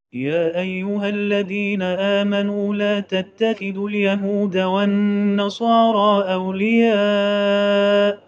يا أيها الذين آمنوا لا تتخذوا اليهود والنصارى أولياء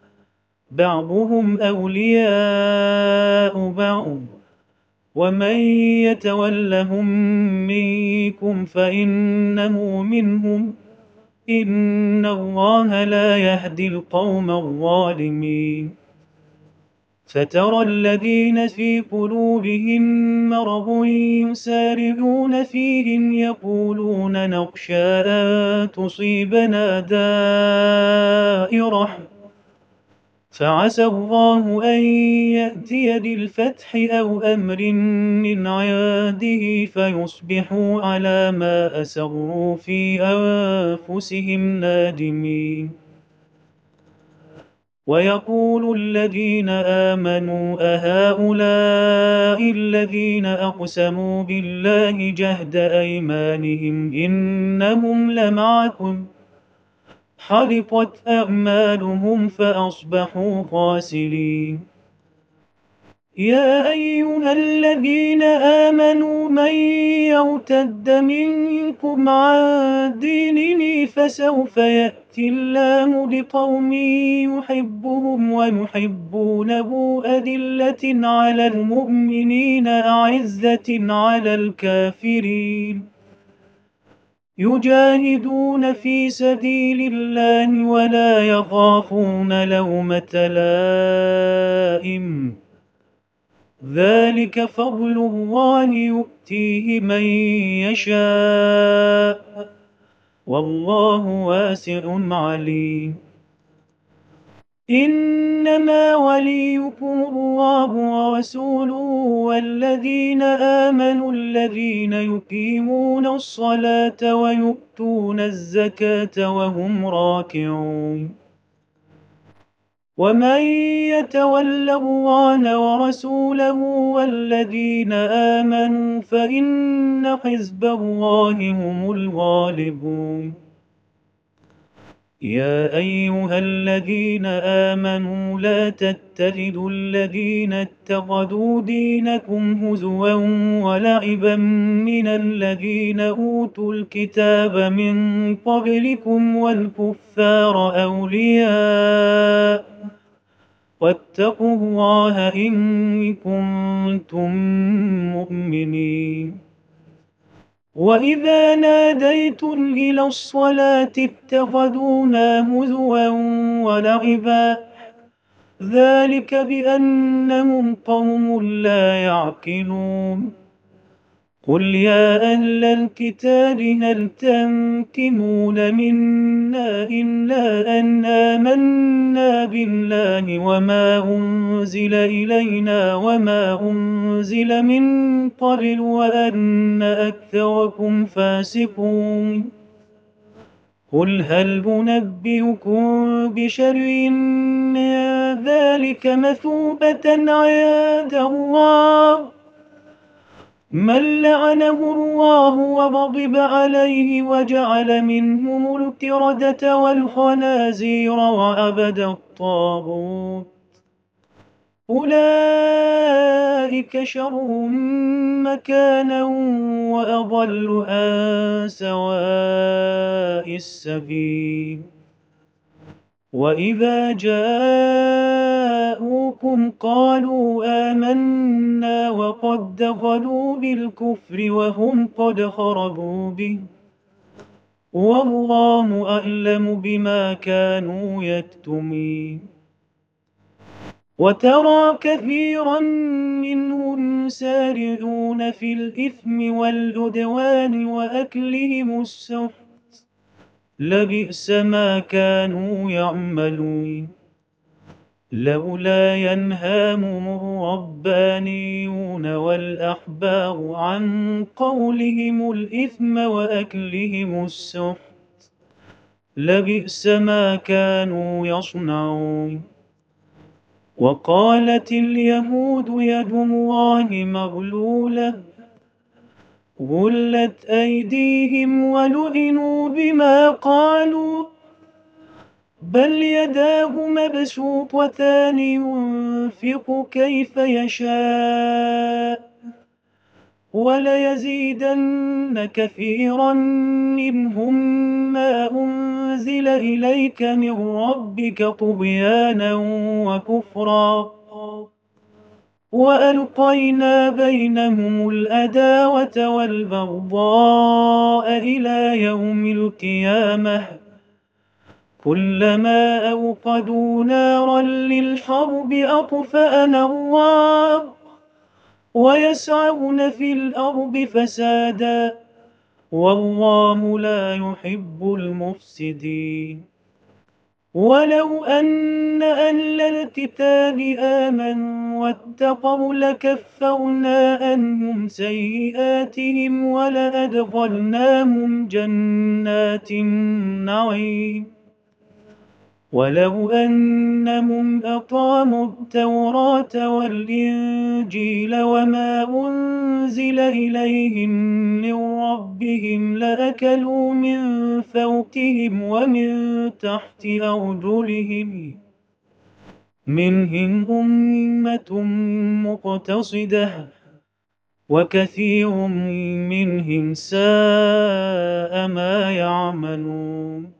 بعضهم أولياء بعض ومن يتولهم منكم فإنه منهم إن الله لا يهدي القوم الظالمين فترى الذين في قلوبهم مرض يسارعون فيهم يقولون نخشى أن تصيبنا دائرة فعسى الله أن يأتي بالفتح أو أمر من عنده فيصبحوا على ما أسروا في أنفسهم نادمين ويقول الذين آمنوا أهؤلاء الذين أقسموا بالله جهد أيمانهم إنهم لمعكم حبطت أعمالهم فأصبحوا خاسرين يا أيها الذين آمنوا من يرتد منكم عن دينه فسوف يأتي الله بقوم يحبهم ويحبونه أذلة على المؤمنين أعزة على الكافرين يجاهدون في سبيل الله ولا يخافون لومة لائم ذلك فضل الله يؤتيه من يشاء والله واسع عليم إنما وليكم الله ورسوله والذين آمنوا الذين يقيمون الصلاة ويؤتون الزكاة وهم راكعون ومن يتول الله ورسوله والذين آمنوا فإن حزب الله هم الغالبون يا أيها الذين آمنوا لا تتخذوا الذين اتخذوا دينكم هزوا ولعبا من الذين أوتوا الكتاب من قبلكم والكفار أولياء واتقوا الله إن كنتم مؤمنين وإذا ناديتم إلى الصلاة اتخذوها هزوا ولعبا ذلك بأنهم قوم لا يعقلون قل يا أهل الكتاب هل تنقمون منا إلا أن آمنا بالله وما أنزل إلينا وما أنزل من قبل وأن أكثركم فاسقون قل هل أنبئكم بشر من ذلك مثوبة عند الله من لعنه الله وغضب عليه وجعل منهم القردة والخنازير وعبد الطاغوت أولئك شر مكانا وأضل عن سواء السبيل وإذا جاءوكم قالوا آمنا وقد دخلوا بالكفر وهم قد خرجوا به والله أعلم بما كانوا يكتمون وترى كثيرا منهم يسارعون في الإثم والعدوان وأكلهم السحت لبئس ما كانوا يعملون لولا ينهاهم الربانيون والأحبار عن قولهم الإثم وأكلهم السحت لبئس ما كانوا يصنعون وقالت اليهود يد الله مغلولة غلت أيديهم ولعنوا بما قالوا بل يداه مبسوطتان ينفق كيف يشاء وليزيدن كثيرا منهم ما أنزل إليك من ربك طغيانا وكفرا، وألقينا بينهم الأداوة والبغضاء إلى يوم القيامة، كلما أوقدوا نارا للحرب أطفأها الله، ويسعون في الأرض فسادا، والله لا يحب المفسدين. ولو أن أهل الكتاب آمنوا واتقوا لكفرنا عنهم سيئاتهم ولأدخلناهم جنات النعيم، ولو أنهم أقاموا التوراة والإنجيل وما أنزل إليهم من ربهم لأكلوا من فوقهم ومن تحت أرجلهم، منهم أمة مقتصدة وكثير منهم ساء ما يعملون.